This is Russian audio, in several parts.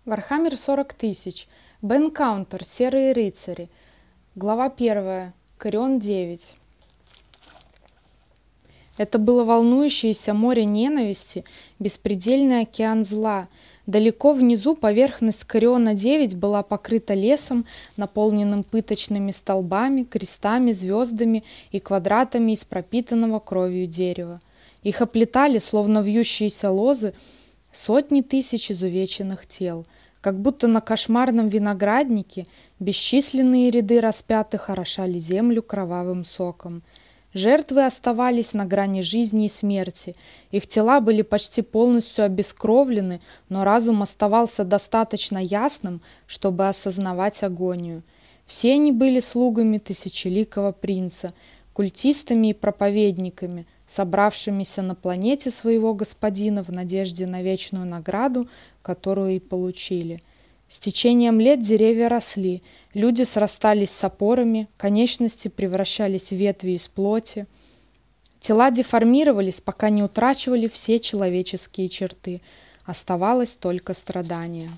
Вархаммер 40 000. Бенкаунтер. Серые рыцари. Глава 1. Корион 9. Это было волнующееся море ненависти, беспредельный океан зла. Далеко внизу поверхность Кориона 9 была покрыта лесом, наполненным пыточными столбами, крестами, звездами и квадратами из пропитанного кровью дерева. Их оплетали, словно вьющиеся лозы, сотни тысяч изувеченных тел. Как будто на кошмарном винограднике бесчисленные ряды распятых орошали землю кровавым соком. Жертвы оставались на грани жизни и смерти. Их тела были почти полностью обескровлены, но разум оставался достаточно ясным, чтобы осознавать агонию. Все они были слугами тысячеликого принца, культистами и проповедниками, собравшимися на планете своего господина в надежде на вечную награду, которую и получили. С течением лет деревья росли, люди срастались с опорами, конечности превращались в ветви из плоти. Тела деформировались, пока не утрачивали все человеческие черты. Оставалось только страдание.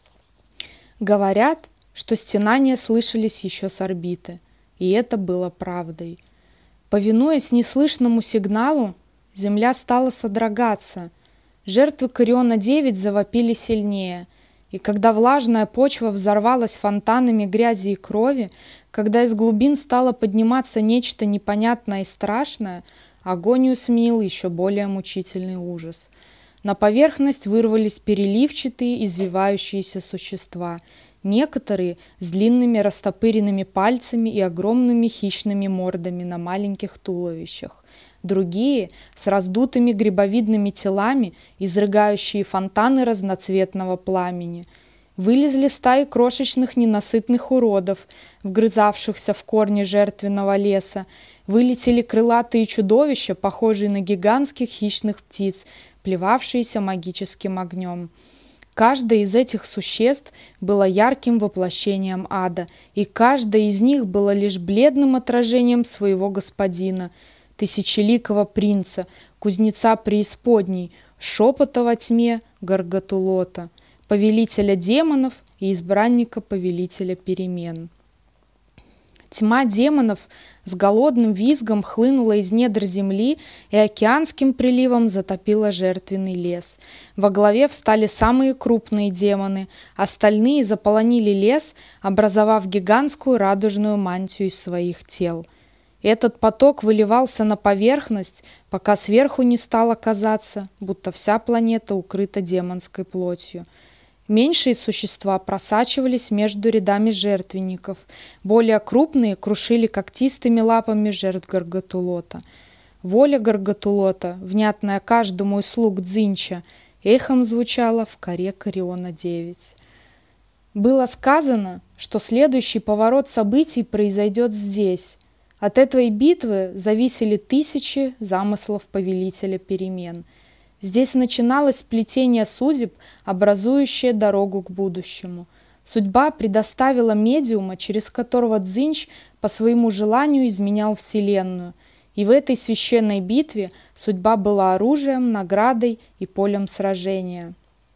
Говорят, что стенания слышались еще с орбиты, и это было правдой. Повинуясь неслышному сигналу, земля стала содрогаться. Жертвы Кориона 9 завопили сильнее. И когда влажная почва взорвалась фонтанами грязи и крови, когда из глубин стало подниматься нечто непонятное и страшное, агонию сменил еще более мучительный ужас. На поверхность вырвались переливчатые, извивающиеся существа, некоторые с длинными растопыренными пальцами и огромными хищными мордами на маленьких туловищах. Другие с раздутыми грибовидными телами, изрыгающие фонтаны разноцветного пламени. Вылезли стаи крошечных ненасытных уродов, вгрызавшихся в корни жертвенного леса. Вылетели крылатые чудовища, похожие на гигантских хищных птиц, плевавшиеся магическим огнем. Каждое из этих существ было ярким воплощением ада, и каждое из них было лишь бледным отражением своего господина, тысячеликого принца, кузнеца преисподней, шепота во тьме Гаргатулота, повелителя демонов и избранника повелителя перемен. Тьма демонов с голодным визгом хлынула из недр земли и океанским приливом затопила жертвенный лес. Во главе встали самые крупные демоны, остальные заполонили лес, образовав гигантскую радужную мантию из своих тел. Этот поток выливался на поверхность, пока сверху не стало казаться, будто вся планета укрыта демонской плотью. Меньшие существа просачивались между рядами жертвенников, более крупные крушили когтистыми лапами жертв Гаргатулота. Воля Гаргатулота, внятная каждому из слуг Дзинча, эхом звучала в коре Кориона 9. Было сказано, что следующий поворот событий произойдет здесь. От этой битвы зависели тысячи замыслов повелителя перемен. Здесь начиналось сплетение судеб, образующее дорогу к будущему. Судьба предоставила медиума, через которого Дзинч по своему желанию изменял Вселенную. И в этой священной битве судьба была оружием, наградой и полем сражения.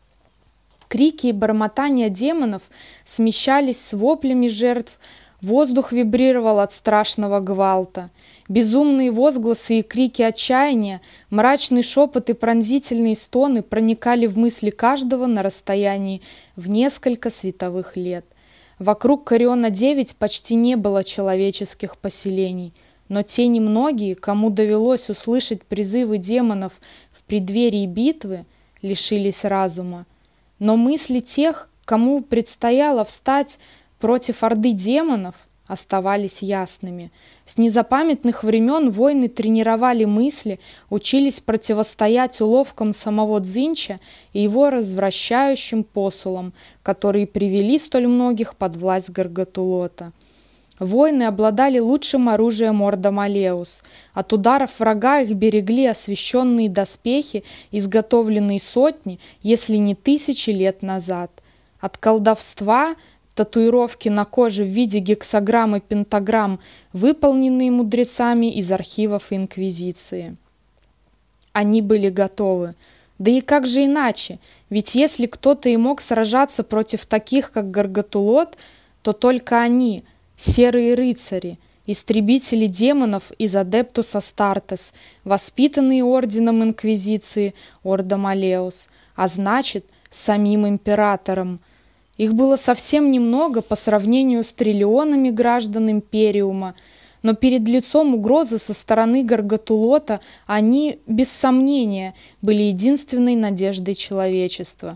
Крики и бормотания демонов смещались с воплями жертв. Воздух вибрировал от страшного гвалта. Безумные возгласы и крики отчаяния, мрачный шепот и пронзительные стоны проникали в мысли каждого на расстоянии в несколько световых лет. Вокруг Кориона 9 почти не было человеческих поселений, но те немногие, кому довелось услышать призывы демонов в преддверии битвы, лишились разума. Но мысли тех, кому предстояло встать против орды демонов, оставались ясными. С незапамятных времен воины тренировали мысли, учились противостоять уловкам самого Дзинча и его развращающим посулам, которые привели столь многих под власть Гаргатулота. Воины обладали лучшим оружием Орда Малеус. От ударов врага их берегли освященные доспехи, изготовленные сотни, если не тысячи лет назад. От колдовства татуировки на коже в виде гексаграмм и пентаграмм, выполненные мудрецами из архивов Инквизиции. Они были готовы. Да и как же иначе? Ведь если кто-то и мог сражаться против таких, как Гаргатулот, то только они, серые рыцари, истребители демонов из Адептус Астартес, воспитанные орденом Инквизиции, Ордом Алеус, а значит, самим императором. Их было совсем немного по сравнению с триллионами граждан Империума, но перед лицом угрозы со стороны Гаргатулота они, без сомнения, были единственной надеждой человечества.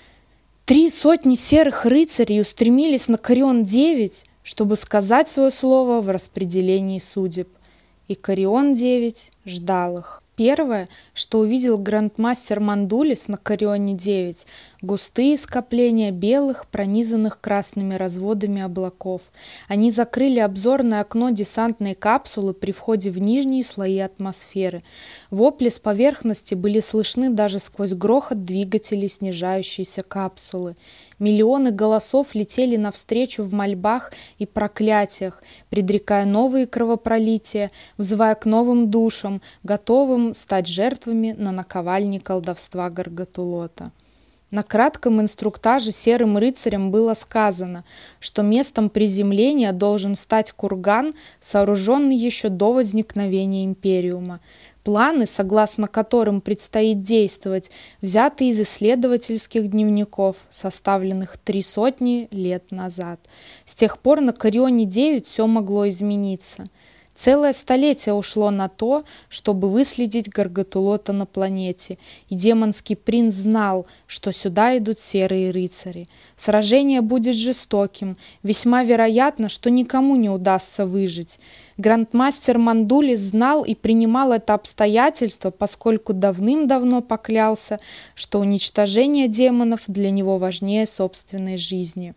3 сотни серых рыцарей устремились на Корион-9, чтобы сказать свое слово в распределении судеб. И Корион-9 ждал их. Первое, что увидел грандмастер Мандулис на Корионе-9, густые скопления белых, пронизанных красными разводами облаков. Они закрыли обзорное окно десантной капсулы при входе в нижние слои атмосферы. Вопли с поверхности были слышны даже сквозь грохот двигателей снижающейся капсулы. Миллионы голосов летели навстречу в мольбах и проклятиях, предрекая новые кровопролития, взывая к новым душам, готовым стать жертвами на наковальне колдовства Гаргатулота. На кратком инструктаже серым рыцарям было сказано, что местом приземления должен стать курган, сооруженный еще до возникновения Империума. Планы, согласно которым предстоит действовать, взяты из исследовательских дневников, составленных 300 лет назад. С тех пор на Корионе-9 все могло измениться. Целое столетие ушло на то, чтобы выследить Гаргатулота на планете, и демонский принц знал, что сюда идут серые рыцари. Сражение будет жестоким, весьма вероятно, что никому не удастся выжить. Грандмастер Мандулис знал и принимал это обстоятельство, поскольку давным-давно поклялся, что уничтожение демонов для него важнее собственной жизни.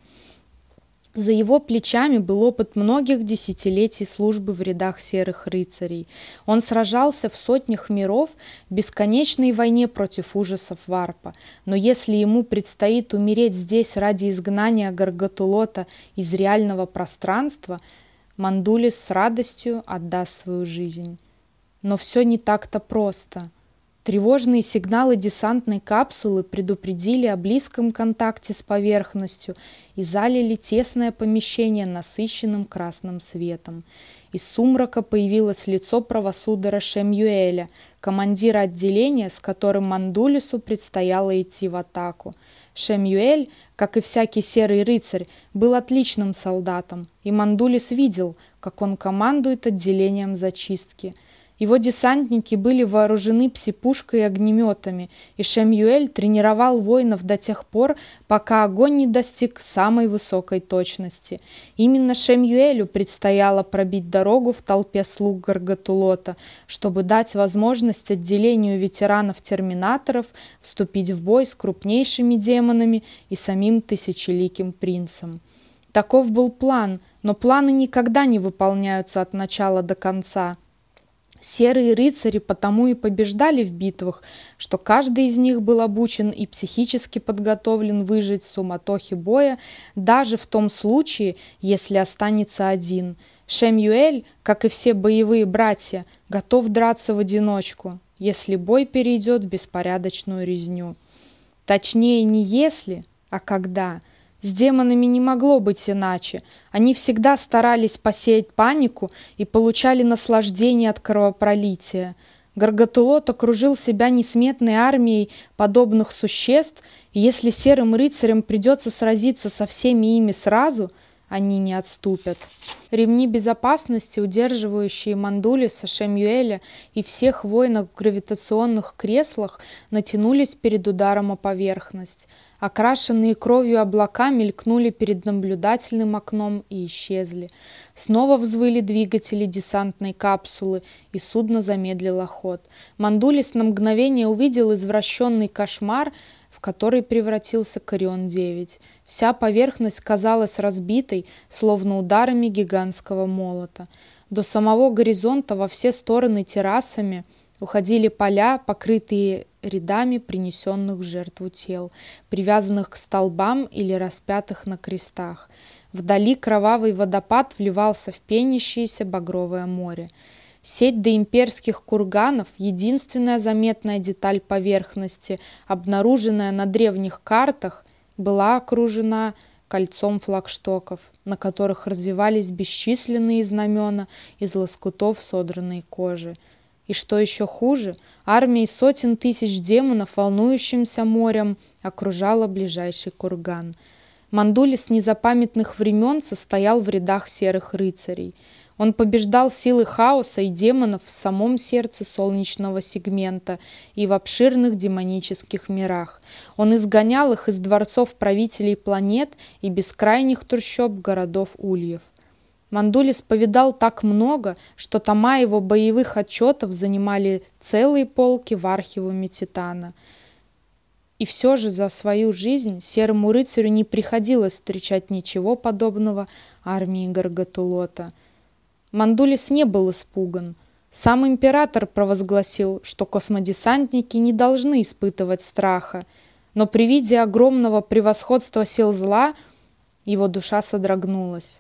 За его плечами был опыт многих десятилетий службы в рядах серых рыцарей. Он сражался в сотнях миров в бесконечной войне против ужасов Варпа. Но если ему предстоит умереть здесь ради изгнания Гаргатулота из реального пространства, Мандулис с радостью отдаст свою жизнь. Но все не так-то просто. Тревожные сигналы десантной капсулы предупредили о близком контакте с поверхностью и залили тесное помещение насыщенным красным светом. Из сумрака появилось лицо правосудора Шемюэля, командира отделения, с которым Мандулису предстояло идти в атаку. Шемюэль, как и всякий серый рыцарь, был отличным солдатом, и Мандулис видел, как он командует отделением зачистки. Его десантники были вооружены пси-пушкой и огнеметами, и Шемюэль тренировал воинов до тех пор, пока огонь не достиг самой высокой точности. Именно Шемюэлю предстояло пробить дорогу в толпе слуг Гаргатулота, чтобы дать возможность отделению ветеранов-терминаторов вступить в бой с крупнейшими демонами и самим тысячеликим принцем. Таков был план, но планы никогда не выполняются от начала до конца. Серые рыцари потому и побеждали в битвах, что каждый из них был обучен и психически подготовлен выжить в суматохе боя, даже в том случае, если останется один. Шемюэль, как и все боевые братья, готов драться в одиночку, если бой перейдет в беспорядочную резню. Точнее, не если, а когда. С демонами не могло быть иначе. Они всегда старались посеять панику и получали наслаждение от кровопролития. Гаргатулот окружил себя несметной армией подобных существ, и если серым рыцарям придется сразиться со всеми ими сразу, они не отступят. Ремни безопасности, удерживающие Мандулиса, Шемюэля и всех воинов в гравитационных креслах, натянулись перед ударом о поверхность. Окрашенные кровью облака мелькнули перед наблюдательным окном и исчезли. Снова взвыли двигатели десантной капсулы, и судно замедлило ход. Мандулис на мгновение увидел извращенный кошмар, в который превратился Корион-9. Вся поверхность казалась разбитой, словно ударами гигантского молота. До самого горизонта во все стороны террасами уходили поля, покрытые рядами принесенных в жертву тел, привязанных к столбам или распятых на крестах. Вдали кровавый водопад вливался в пенящееся багровое море. Сеть доимперских курганов, единственная заметная деталь поверхности, обнаруженная на древних картах, была окружена кольцом флагштоков, на которых развивались бесчисленные знамена из лоскутов содранной кожи. И что еще хуже, армия из сотен тысяч демонов, волнующимся морем, окружала ближайший курган. Мандули с незапамятных времен состоял в рядах серых рыцарей. Он побеждал силы хаоса и демонов в самом сердце солнечного сегмента и в обширных демонических мирах. Он изгонял их из дворцов правителей планет и бескрайних трущоб городов ульев. Мандулис повидал так много, что тома его боевых отчетов занимали целые полки в архивуме Титана. И все же за свою жизнь серому рыцарю не приходилось встречать ничего подобного армии Гаргатулота. Мандулис не был испуган. Сам император провозгласил, что космодесантники не должны испытывать страха, но при виде огромного превосходства сил зла его душа содрогнулась.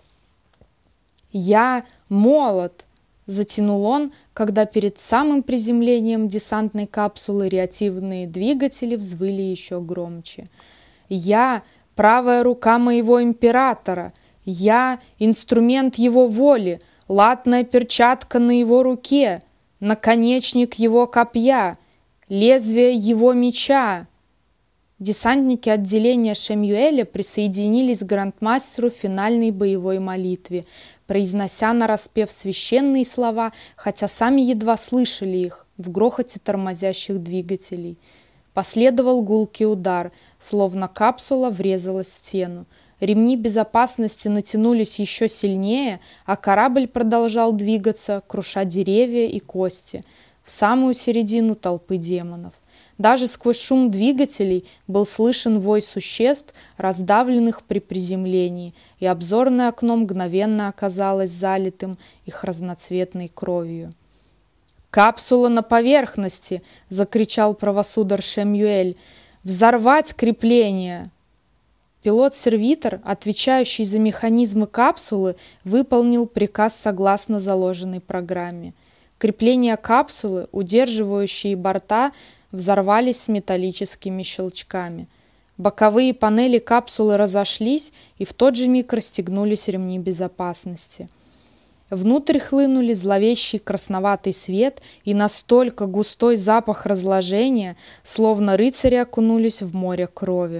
«Я молод!» — затянул он, когда перед самым приземлением десантной капсулы реактивные двигатели взвыли еще громче. «Я — правая рука моего императора! Я — инструмент его воли! Латная перчатка на его руке! Наконечник его копья! Лезвие его меча!» Десантники отделения Шемюэля присоединились к грандмастеру в финальной боевой молитве, произнося нараспев священные слова, хотя сами едва слышали их в грохоте тормозящих двигателей. Последовал гулкий удар, словно капсула врезалась в стену. Ремни безопасности натянулись еще сильнее, а корабль продолжал двигаться, круша деревья и кости, в самую середину толпы демонов. Даже сквозь шум двигателей был слышен вой существ, раздавленных при приземлении, и обзорное окно мгновенно оказалось залитым их разноцветной кровью. «Капсула на поверхности!» — закричал правосудор Шемюэль. «Взорвать крепление!» Пилот-сервитор, отвечающий за механизмы капсулы, выполнил приказ согласно заложенной программе. Крепления капсулы, удерживающие борта, взорвались с металлическими щелчками. Боковые панели капсулы разошлись, и в тот же миг расстегнулись ремни безопасности. Внутрь хлынули зловещий красноватый свет и настолько густой запах разложения, словно рыцари окунулись в море крови.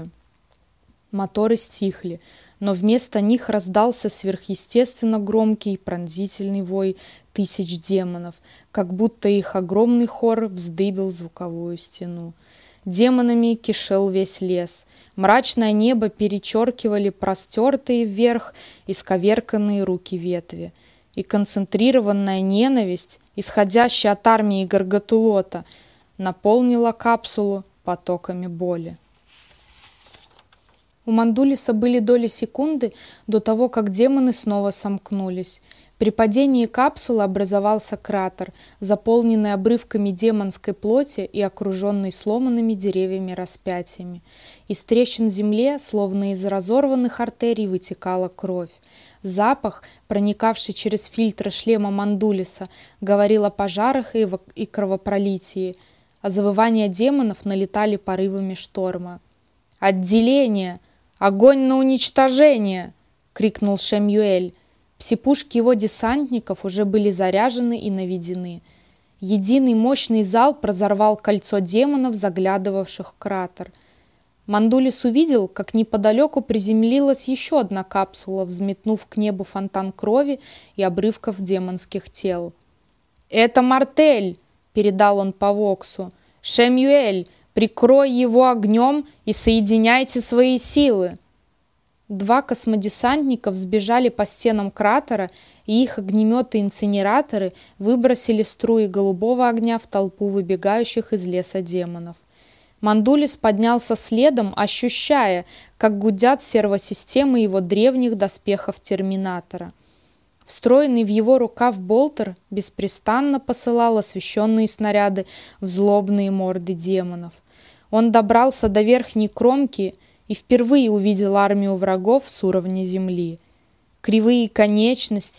Моторы стихли, но вместо них раздался сверхъестественно громкий и пронзительный вой тысяч демонов, как будто их огромный хор вздыбил звуковую стену. Демонами кишел весь лес. Мрачное небо перечеркивали простертые вверх исковерканные руки ветви. И концентрированная ненависть, исходящая от армии Гаргатулота, наполнила капсулу потоками боли. У Мандулиса были доли секунды до того, как демоны снова сомкнулись. При падении капсулы образовался кратер, заполненный обрывками демонской плоти и окруженный сломанными деревьями распятиями. Из трещин в земле, словно из разорванных артерий, вытекала кровь. Запах, проникавший через фильтры шлема Мандулиса, говорил о пожарах и кровопролитии, а завывания демонов налетали порывами шторма. «Отделение! Огонь на уничтожение!» — крикнул Шемюэль. Псипушки его десантников уже были заряжены и наведены. Единый мощный залп разорвал кольцо демонов, заглядывавших в кратер. Мандулис увидел, как неподалеку приземлилась еще одна капсула, взметнув к небу фонтан крови и обрывков демонских тел. «Это Мартель!» — передал он по воксу. «Шемюэль, прикрой его огнем и соединяйте свои силы!» Два космодесантника взбежали по стенам кратера, и их огнеметы-инцинераторы выбросили струи голубого огня в толпу выбегающих из леса демонов. Мандулис поднялся следом, ощущая, как гудят сервосистемы его древних доспехов Терминатора. Встроенный в его рукав болтер беспрестанно посылал освещенные снаряды в злобные морды демонов. Он добрался до верхней кромки и впервые увидел армию врагов с уровня земли. Кривые конечности,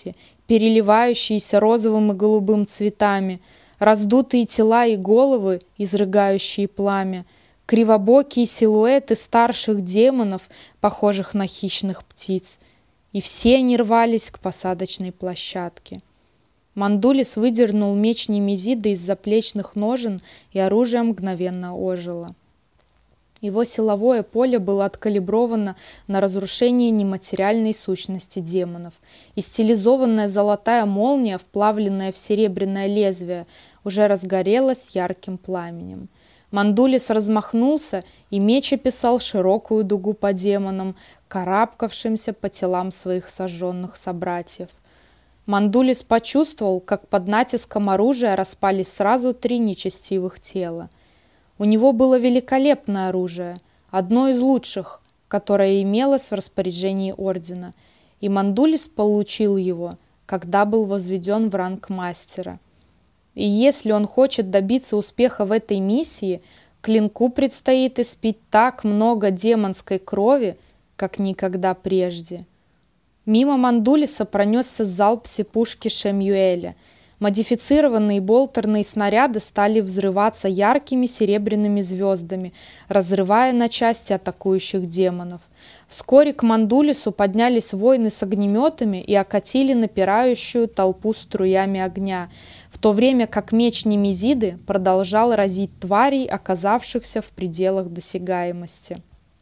переливающиеся розовым и голубым цветами, раздутые тела и головы, изрыгающие пламя, кривобокие силуэты старших демонов, похожих на хищных птиц. И все они рвались к посадочной площадке. Мандулис выдернул меч Немезиды из заплечных ножен, и оружие мгновенно ожило. Его силовое поле было откалибровано на разрушение нематериальной сущности демонов, и стилизованная золотая молния, вплавленная в серебряное лезвие, уже разгорелась ярким пламенем. Мандулис размахнулся, и меч описал широкую дугу по демонам, карабкавшимся по телам своих сожженных собратьев. Мандулис почувствовал, как под натиском оружия распались сразу 3 нечестивых тела. У него было великолепное оружие, одно из лучших, которое имелось в распоряжении ордена, и Мандулис получил его, когда был возведен в ранг мастера. И если он хочет добиться успеха в этой миссии, клинку предстоит испить так много демонской крови, как никогда прежде. Мимо Мандулиса пронесся залп пушки Шемюэля. Модифицированные болтерные снаряды стали взрываться яркими серебряными звездами, разрывая на части атакующих демонов. Вскоре к Мандулису поднялись воины с огнеметами и окатили напирающую толпу струями огня, в то время как меч Немезиды продолжал разить тварей, оказавшихся в пределах досягаемости.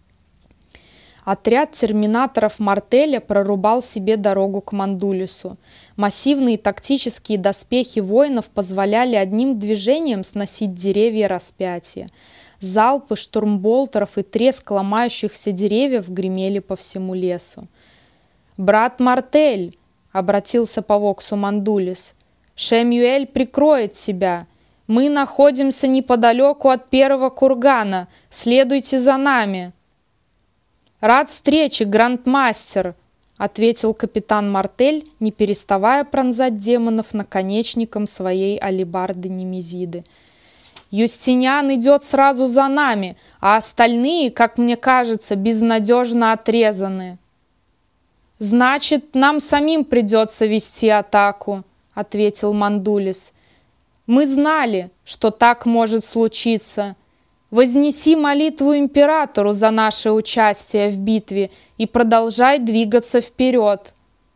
Отряд терминаторов Мартеля прорубал себе дорогу к Мандулису. Массивные тактические доспехи воинов позволяли одним движением сносить деревья распятия. Залпы штурмболтеров и треск ломающихся деревьев гремели по всему лесу. «Брат Мартель!» — обратился по воксу Мандулис. «Шемюэль прикроет тебя. Мы находимся неподалеку от первого кургана. Следуйте за нами». «Рад встрече, грандмастер!» — ответил капитан Мартель, не переставая пронзать демонов наконечником своей алебарды Немезиды. «Юстиниан идет сразу за нами, а остальные, как мне кажется, безнадежно отрезаны». «Значит, нам самим придется вести атаку», — ответил Мандулис. «Мы знали, что так может случиться. Вознеси молитву императору за наше участие в битве и продолжай двигаться вперед».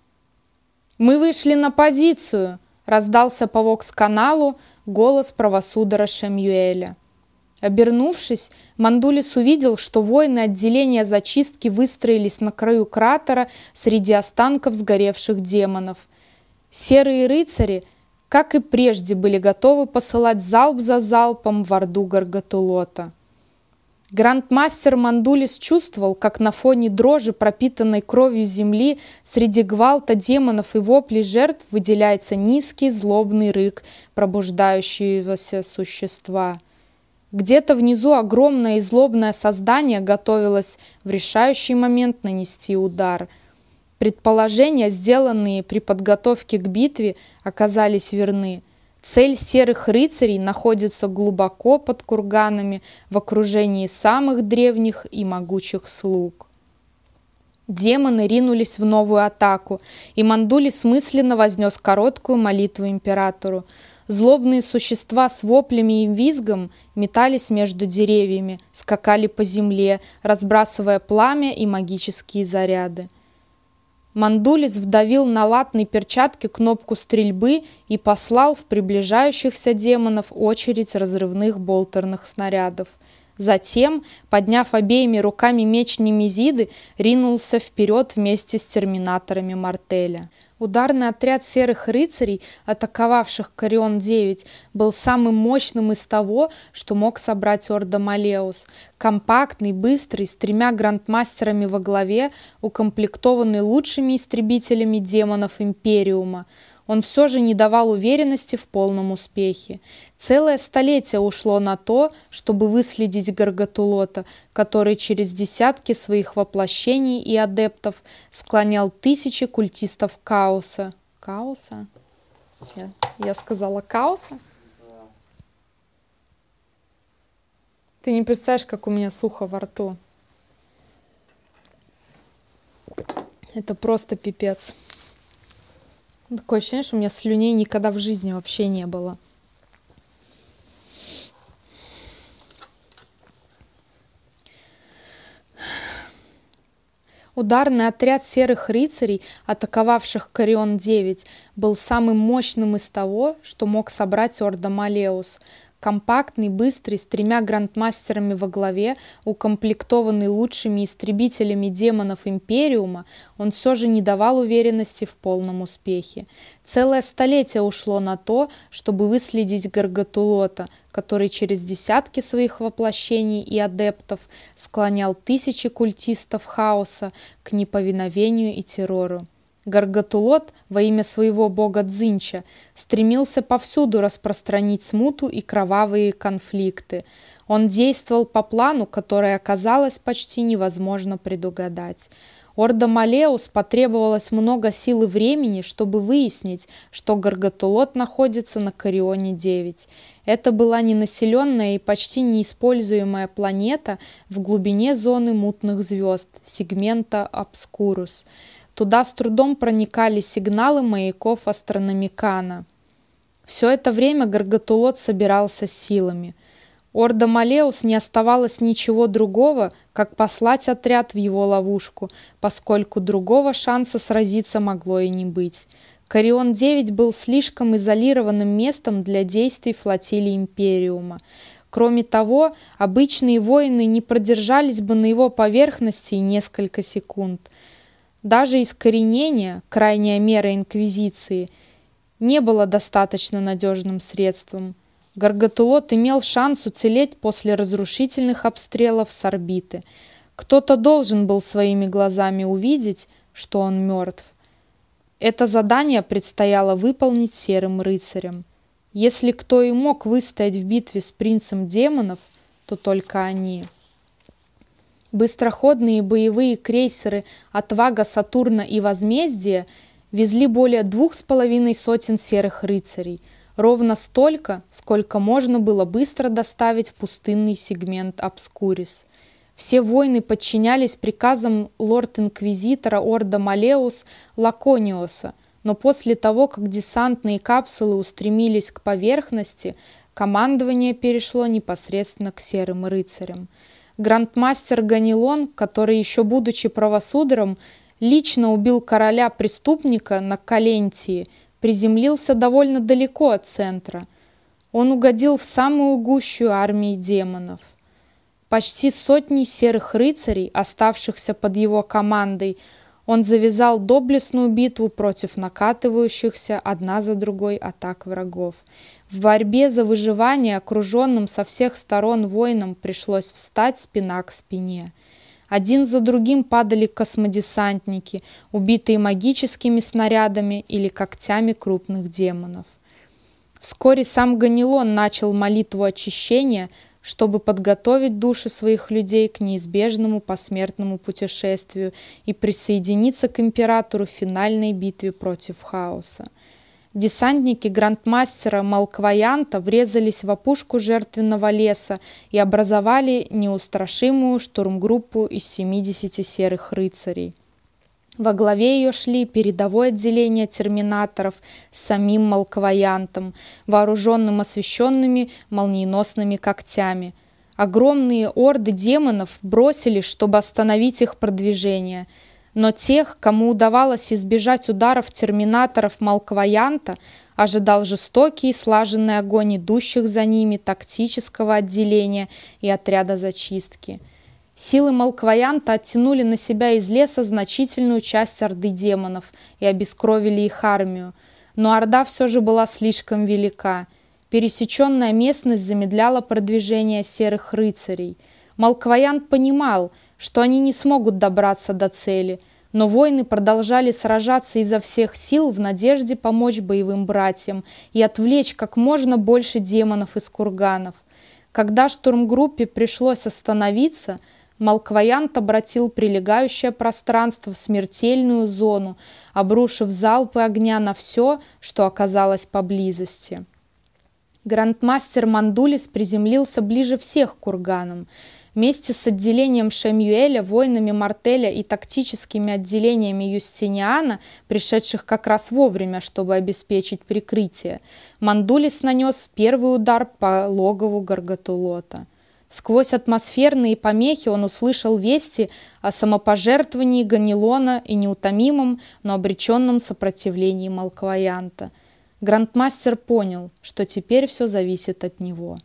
«Мы вышли на позицию», — раздался по вокс-каналу голос правосудора Шемюэля. Обернувшись, Мандулис увидел, что воины отделения зачистки выстроились на краю кратера среди останков сгоревших демонов. Серые рыцари, как и прежде, были готовы посылать залп за залпом в орду Гаргатулота. Грандмастер Мандулис чувствовал, как на фоне дрожи, пропитанной кровью земли, среди гвалта демонов и воплей жертв выделяется низкий злобный рык пробуждающегося существа. Где-то внизу огромное и злобное создание готовилось в решающий момент нанести удар. Предположения, сделанные при подготовке к битве, оказались верны. Цель серых рыцарей находится глубоко под курганами в окружении самых древних и могучих слуг. Демоны ринулись в новую атаку, и Мандулис мысленно вознес короткую молитву императору. Злобные существа с воплями и визгом метались между деревьями, скакали по земле, разбрасывая пламя и магические заряды. Мандулис вдавил на латной перчатке кнопку стрельбы и послал в приближающихся демонов очередь разрывных болтерных снарядов. Затем, подняв обеими руками меч Немезиды, ринулся вперед вместе с терминаторами Мартеля. Ударный отряд серых рыцарей, атаковавших Корион-9, был самым мощным из того, что мог собрать Ордо Малеус. Компактный, быстрый, с 3 грандмастерами во главе, укомплектованный лучшими истребителями демонов Империума. Он все же не давал уверенности в полном успехе. Целое столетие ушло на то, чтобы выследить Гаргатулота, который через десятки своих воплощений и адептов склонял тысячи культистов Каоса. Каоса? Я сказала Каоса? Ты не представляешь, как у меня сухо во рту. Это просто пипец. Такое ощущение, что у меня слюней никогда в жизни вообще не было. Ударный отряд серых рыцарей, атаковавших Корион-9, был самым мощным из того, что мог собрать Орда Малеус. Компактный, быстрый, с 3 грандмастерами во главе, укомплектованный лучшими истребителями демонов Империума, он все же не давал уверенности в полном успехе. Целое столетие ушло на то, чтобы выследить Гаргатулота, который через десятки своих воплощений и адептов склонял тысячи культистов хаоса к неповиновению и террору. Гаргатулот во имя своего бога Дзинча стремился повсюду распространить смуту и кровавые конфликты. Он действовал по плану, который оказалось почти невозможно предугадать. Орда Малеус потребовалось много сил и времени, чтобы выяснить, что Гаргатулот находится на Корионе-9. Это была ненаселенная и почти неиспользуемая планета в глубине зоны мутных звезд, сегмента Обскурус. Туда с трудом проникали сигналы маяков Астрономикана. Все это время Гаргатулот собирался силами. Орда Малеус не оставалось ничего другого, как послать отряд в его ловушку, поскольку другого шанса сразиться могло и не быть. Корион-9 был слишком изолированным местом для действий флотилии Империума. Кроме того, обычные воины не продержались бы на его поверхности и несколько секунд. Даже искоренение, крайняя мера Инквизиции, не было достаточно надежным средством. Гаргатулот имел шанс уцелеть после разрушительных обстрелов с орбиты. Кто-то должен был своими глазами увидеть, что он мертв. Это задание предстояло выполнить серым рыцарям. Если кто и мог выстоять в битве с принцем демонов, то только они. Быстроходные боевые крейсеры «Отвага», «Сатурна» и «Возмездие» везли более 2,5 сотен серых рыцарей, ровно столько, сколько можно было быстро доставить в пустынный сегмент Обскурис. Все войны подчинялись приказам лорд-инквизитора Орда Малеус Лакониоса, но после того, как десантные капсулы устремились к поверхности, командование перешло непосредственно к серым рыцарям. Грандмастер Ганилон, который еще будучи правосудером, лично убил короля-преступника на Калентии, приземлился довольно далеко от центра. Он угодил в самую гущу армии демонов. Почти сотни серых рыцарей, оставшихся под его командой, он завязал доблестную битву против накатывающихся одна за другой атак врагов. В борьбе за выживание окруженным со всех сторон воинам пришлось встать спина к спине. Один за другим падали космодесантники, убитые магическими снарядами или когтями крупных демонов. Вскоре сам Ганилон начал молитву очищения, чтобы подготовить души своих людей к неизбежному посмертному путешествию и присоединиться к императору в финальной битве против хаоса. Десантники грандмастера Малкваянта врезались в опушку жертвенного леса и образовали неустрашимую штурмгруппу из 70 серых рыцарей. Во главе ее шли передовое отделение терминаторов с самим Малкваянтом, вооруженным освещенными молниеносными когтями. Огромные орды демонов бросились, чтобы остановить их продвижение. Но тех, кому удавалось избежать ударов терминаторов Малкваянта, ожидал жестокий и слаженный огонь идущих за ними тактического отделения и отряда зачистки. Силы Малкваянта оттянули на себя из леса значительную часть орды демонов и обескровили их армию. Но орда все же была слишком велика. Пересеченная местность замедляла продвижение серых рыцарей. Малкваянт понимал, что они не смогут добраться до цели, но воины продолжали сражаться изо всех сил в надежде помочь боевым братьям и отвлечь как можно больше демонов из курганов. Когда штурмгруппе пришлось остановиться, Малкваянт обратил прилегающее пространство в смертельную зону, обрушив залпы огня на все, что оказалось поблизости. Грандмастер Мандулис приземлился ближе всех к курганам. Вместе с отделением Шамюэля, воинами Мартеля и тактическими отделениями Юстиниана, пришедших как раз вовремя, чтобы обеспечить прикрытие, Мандулис нанес первый удар по логову Гаргатулота. Сквозь атмосферные помехи он услышал вести о самопожертвовании Ганилона и неутомимом, но обреченном сопротивлении Малкваянта. Грандмастер понял, что теперь все зависит от него.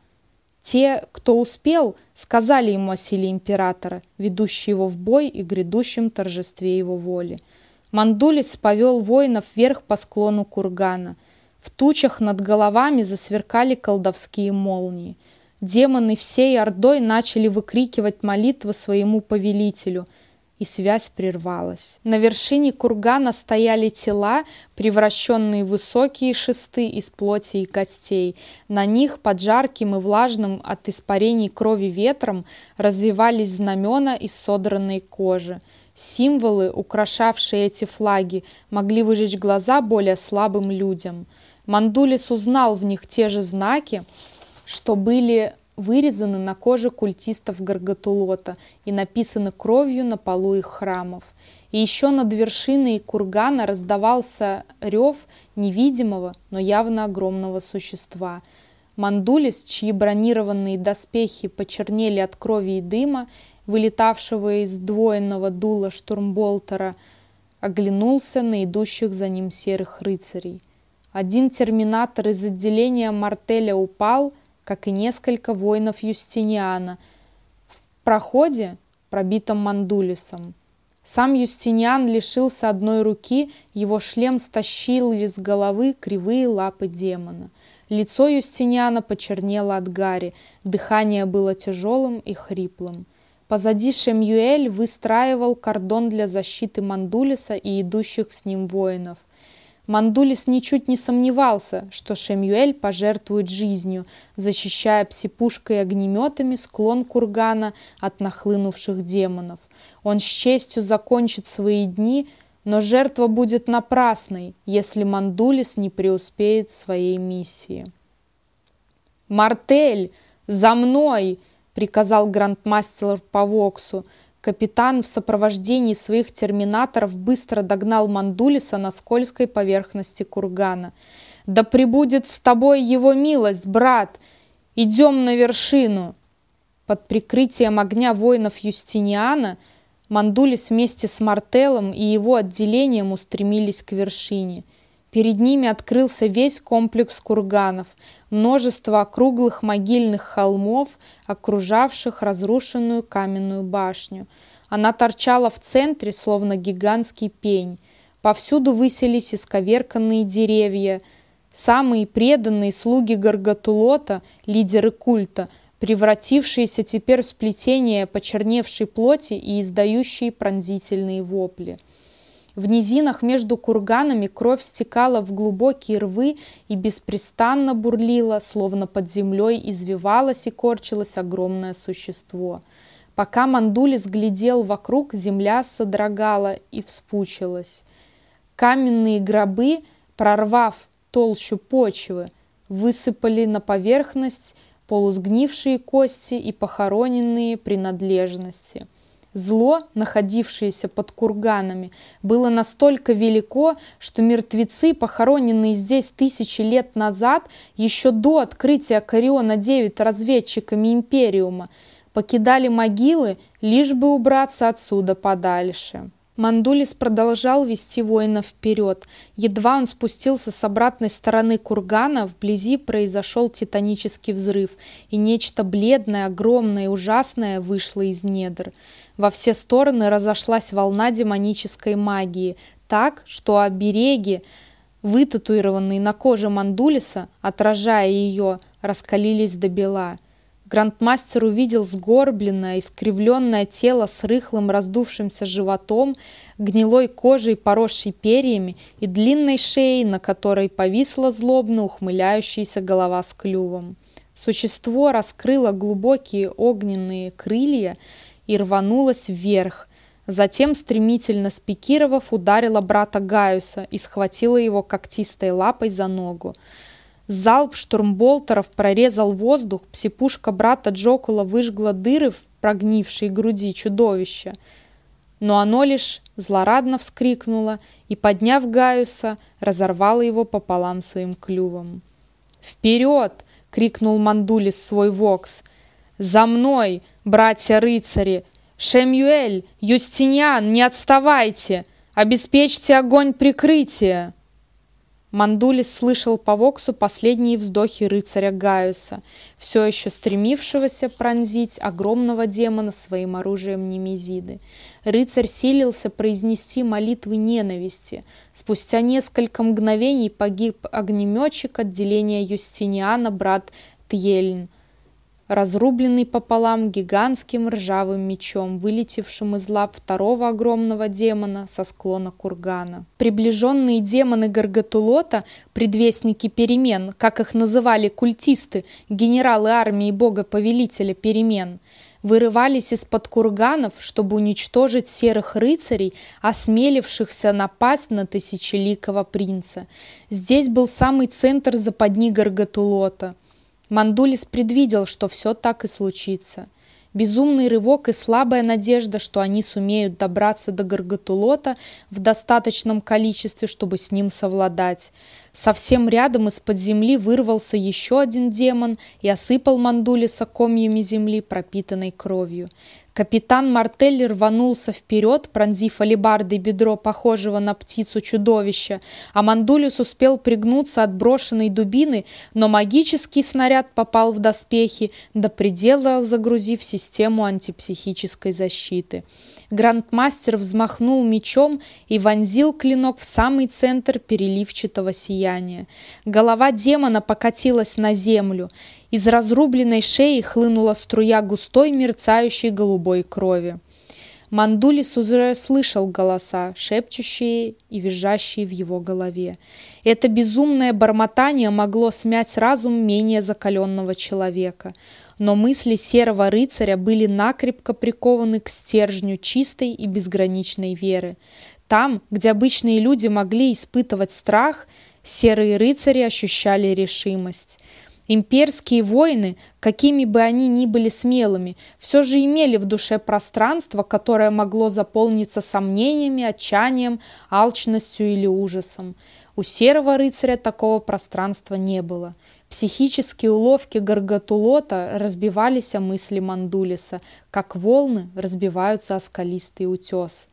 Те, кто успел, сказали ему о силе императора, ведущей его в бой и грядущем торжестве его воли. Мандулис повел воинов вверх по склону кургана. В тучах над головами засверкали колдовские молнии. Демоны всей ордой начали выкрикивать молитвы своему повелителю, и связь прервалась. На вершине кургана стояли тела, превращенные в высокие шесты из плоти и костей. На них под жарким и влажным от испарений крови ветром развивались знамена из содранной кожи. Символы, украшавшие эти флаги, могли выжечь глаза более слабым людям. Мандулис узнал в них те же знаки, что были вырезаны на коже культистов Гаргатулота и написаны кровью на полу их храмов. И еще над вершиной кургана раздавался рев невидимого, но явно огромного существа. Мандулис, чьи бронированные доспехи почернели от крови и дыма, вылетавшего из сдвоенного дула штурмболтера, оглянулся на идущих за ним серых рыцарей. Один терминатор из отделения Мартеля упал, как и несколько воинов Юстиниана, в проходе, пробитом Мандулисом. Сам Юстиниан лишился одной руки, его шлем стащил с головы кривые лапы демона. Лицо Юстиниана почернело от гари, дыхание было тяжелым и хриплым. Позади Шамюэль выстраивал кордон для защиты Мандулиса и идущих с ним воинов. Мандулис ничуть не сомневался, что Шамюэль пожертвует жизнью, защищая псипушкой и огнеметами склон кургана от нахлынувших демонов. Он с честью закончит свои дни, но жертва будет напрасной, если Мандулис не преуспеет в своей миссии. «Мартель, за мной!» — приказал грандмастер по Воксу. Капитан в сопровождении своих терминаторов быстро догнал Мандулиса на скользкой поверхности кургана. «Да пребудет с тобой его милость, брат! Идем на вершину!» Под прикрытием огня воинов Юстиниана Мандулис вместе с Мартеллом и его отделением устремились к вершине. Перед ними открылся весь комплекс курганов, множество округлых могильных холмов, окружавших разрушенную каменную башню. Она торчала в центре, словно гигантский пень. Повсюду высились исковерканные деревья. Самые преданные слуги Гаргатулота, лидеры культа, превратившиеся теперь в сплетение почерневшей плоти и издающие пронзительные вопли. В низинах между курганами кровь стекала в глубокие рвы и беспрестанно бурлила, словно под землей извивалось и корчилось огромное существо. Пока Мандулис глядел вокруг, земля содрогала и вспучилась. Каменные гробы, прорвав толщу почвы, высыпали на поверхность полусгнившие кости и похороненные принадлежности. Зло, находившееся под курганами, было настолько велико, что мертвецы, похороненные здесь тысячи лет назад, еще до открытия Кариона-9 разведчиками Империума, покидали могилы, лишь бы убраться отсюда подальше. Мандулис продолжал вести воинов вперед. Едва он спустился с обратной стороны кургана, вблизи произошел титанический взрыв, и нечто бледное, огромное и ужасное вышло из недр. Во все стороны разошлась волна демонической магии, так, что обереги, вытатуированные на коже Мандулиса, отражая ее, раскалились до бела. Грандмастер увидел сгорбленное, искривленное тело с рыхлым раздувшимся животом, гнилой кожей, поросшей перьями, и длинной шеей, на которой повисла злобно ухмыляющаяся голова с клювом. Существо раскрыло глубокие огненные крылья и рванулось вверх. Затем, стремительно спикировав, ударила брата Гаюса и схватила его когтистой лапой за ногу. Залп штурмболтеров прорезал воздух, псипушка брата Джокула выжгла дыры в прогнившей груди чудовища. Но оно лишь злорадно вскрикнуло и, подняв Гaiuса, разорвало его пополам своим клювом. «Вперед!» — крикнул Мандулис свой вокс. «За мной, братья-рыцари! Шемюэль, Юстиниан, не отставайте! Обеспечьте огонь прикрытия!» Мандулис слышал по воксу последние вздохи рыцаря Гaiuса, все еще стремившегося пронзить огромного демона своим оружием Немезиды. Рыцарь силился произнести молитвы ненависти. Спустя несколько мгновений погиб огнеметчик отделения Юстиниана, брат Тьельн, разрубленный пополам гигантским ржавым мечом, вылетевшим из лап второго огромного демона со склона кургана. Приближенные демоны Гаргатулота, предвестники перемен, как их называли культисты, генералы армии бога-повелителя перемен, вырывались из-под курганов, чтобы уничтожить серых рыцарей, осмелившихся напасть на тысячеликого принца. Здесь был самый центр западни Гаргатулота. Мандулис предвидел, что все так и случится. Безумный рывок и слабая надежда, что они сумеют добраться до Гаргатулота в достаточном количестве, чтобы с ним совладать. Совсем рядом из-под земли вырвался еще один демон и осыпал Мандулиса комьями земли, пропитанной кровью. Капитан Мартель рванулся вперед, пронзив алебардой бедро похожего на птицу чудовища, а Мандулис успел пригнуться от брошенной дубины, но магический снаряд попал в доспехи, до предела загрузив систему антипсихической защиты. Грандмастер взмахнул мечом и вонзил клинок в самый центр переливчатого сияния. Голова демона покатилась на землю. Из разрубленной шеи хлынула струя густой мерцающей голубой крови. Мандулис уже слышал голоса, шепчущие и визжащие в его голове. Это безумное бормотание могло смять разум менее закаленного человека. Но мысли серого рыцаря были накрепко прикованы к стержню чистой и безграничной веры. Там, где обычные люди могли испытывать страх, серые рыцари ощущали решимость. Имперские воины, какими бы они ни были смелыми, все же имели в душе пространство, которое могло заполниться сомнениями, отчаянием, алчностью или ужасом. У серого рыцаря такого пространства не было. Психические уловки Гаргатулота разбивались о мысли Мандулиса, как волны разбиваются о скалистый утес.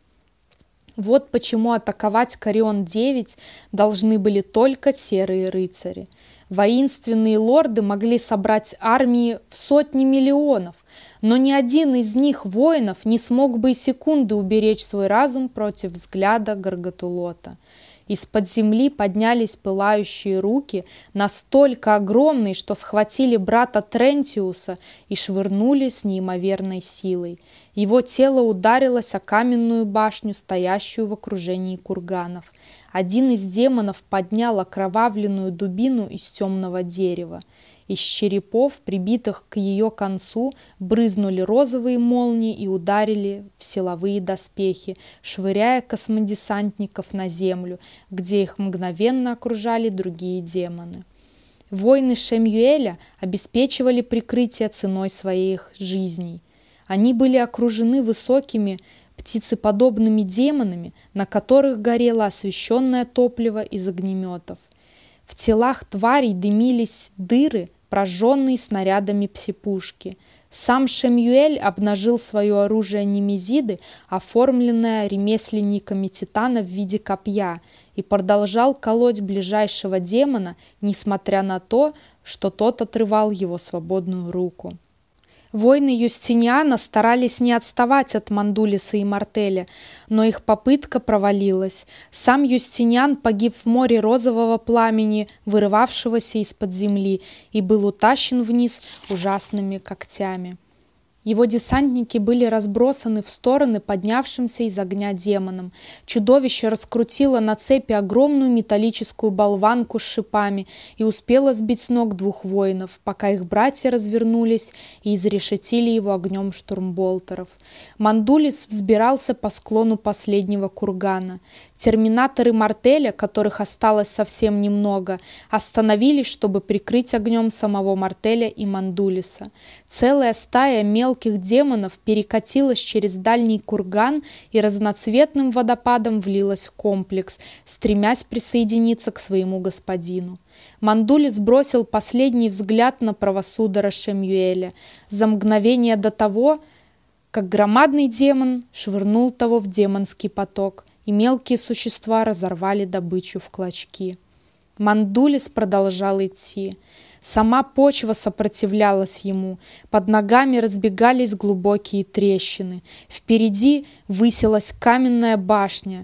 Вот почему атаковать Карион-9 должны были только серые рыцари. Воинственные лорды могли собрать армии в сотни миллионов, но ни один из них, воинов, не смог бы и секунды уберечь свой разум против взгляда Гаргатулота. Из-под земли поднялись пылающие руки, настолько огромные, что схватили брата Трентиуса и швырнули с неимоверной силой. Его тело ударилось о каменную башню, стоящую в окружении курганов. Один из демонов поднял окровавленную дубину из темного дерева. Из черепов, прибитых к ее концу, брызнули розовые молнии и ударили в силовые доспехи, швыряя космодесантников на землю, где их мгновенно окружали другие демоны. Воины Шемюэля обеспечивали прикрытие ценой своих жизней. Они были окружены высокими птицеподобными демонами, на которых горело освещенное топливо из огнеметов. В телах тварей дымились дыры, прожженные снарядами псипушки. Сам Шемюэль обнажил свое оружие Немезиды, оформленное ремесленниками Титана в виде копья, и продолжал колоть ближайшего демона, несмотря на то, что тот отрывал его свободную руку. Воины Юстиниана старались не отставать от Мандулиса и Мартеля, но их попытка провалилась. Сам Юстиниан погиб в море розового пламени, вырывавшегося из-под земли, и был утащен вниз ужасными когтями. Его десантники были разбросаны в стороны поднявшимся из огня демонам. Чудовище раскрутило на цепи огромную металлическую болванку с шипами и успело сбить с ног двух воинов, пока их братья развернулись и изрешетили его огнем штурмболтеров. Мандулис взбирался по склону последнего кургана. Терминаторы Мартеля, которых осталось совсем немного, остановились, чтобы прикрыть огнем самого Мартеля и Мандулиса. Целая стая мелких мелких демонов перекатилась через дальний курган и разноцветным водопадом влилась в комплекс, стремясь присоединиться к своему господину. Мандулис бросил последний взгляд на правосудора Шемюэля за мгновение до того, как громадный демон швырнул того в демонский поток, и мелкие существа разорвали добычу в клочки. Мандулис продолжал идти. Сама почва сопротивлялась ему, под ногами разбегались глубокие трещины. Впереди высилась каменная башня.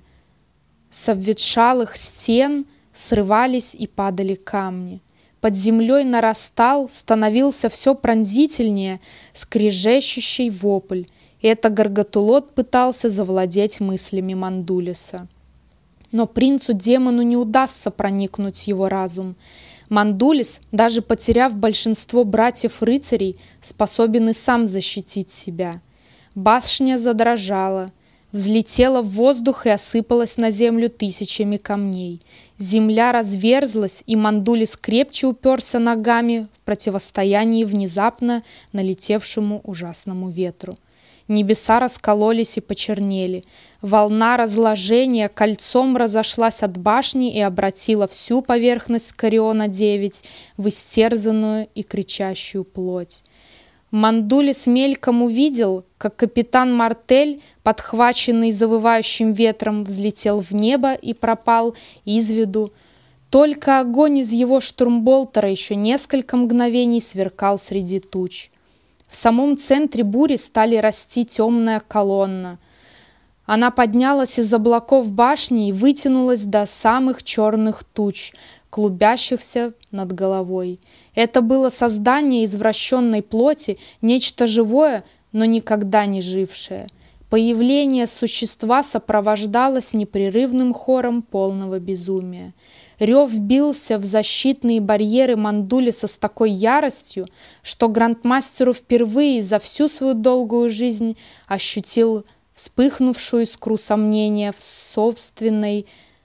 С обветшалых стен срывались и падали камни. Под землей нарастал, становился все пронзительнее скрежещущий вопль. Это Гаргатулот пытался завладеть мыслями Мандулиса. Но принцу-демону не удастся проникнуть в его разум. Мандулис, даже потеряв большинство братьев-рыцарей, способен и сам защитить себя. Башня задрожала, взлетела в воздух и осыпалась на землю тысячами камней. Земля разверзлась, и Мандулис крепче уперся ногами в противостоянии внезапно налетевшему ужасному ветру. Небеса раскололись и почернели. Волна разложения кольцом разошлась от башни и обратила всю поверхность Кариона-9 в истерзанную и кричащую плоть. Мандулис мельком увидел, как капитан Мартель, подхваченный завывающим ветром, взлетел в небо и пропал из виду. Только огонь из его штурмболтера еще несколько мгновений сверкал среди туч. В самом центре бури стали расти темная колонна. Она поднялась из облаков башни и вытянулась до самых черных туч, клубящихся над головой. Это было создание извращенной плоти, нечто живое, но никогда не жившее. Появление существа сопровождалось непрерывным хором полного безумия. Рев бился в защитные барьеры Мандулиса с такой яростью, что грандмастеру впервые за всю свою долгую жизнь ощутил вспыхнувшую искру сомнения в собственной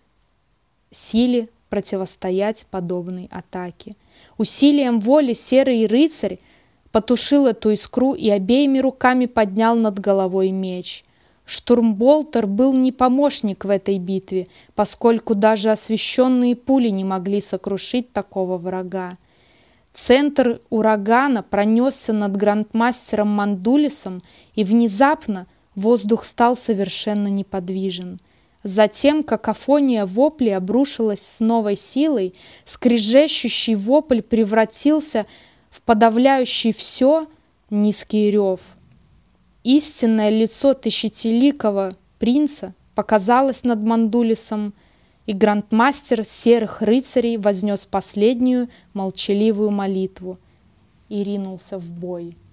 силе противостоять подобной атаке. Усилием воли серый рыцарь потушил эту искру и обеими руками поднял над головой меч. Штурмболтер был не помощник в этой битве, поскольку даже освещенные пули не могли сокрушить такого врага. Центр урагана пронесся над грандмастером Мандулисом, и внезапно воздух стал совершенно неподвижен. Затем какофония воплей обрушилась с новой силой, скрежещущий вопль превратился в подавляющий все низкий рев. Истинное лицо тысячеликого принца показалось над Мандулисом, и грандмастер серых рыцарей вознес последнюю молчаливую молитву и ринулся в бой.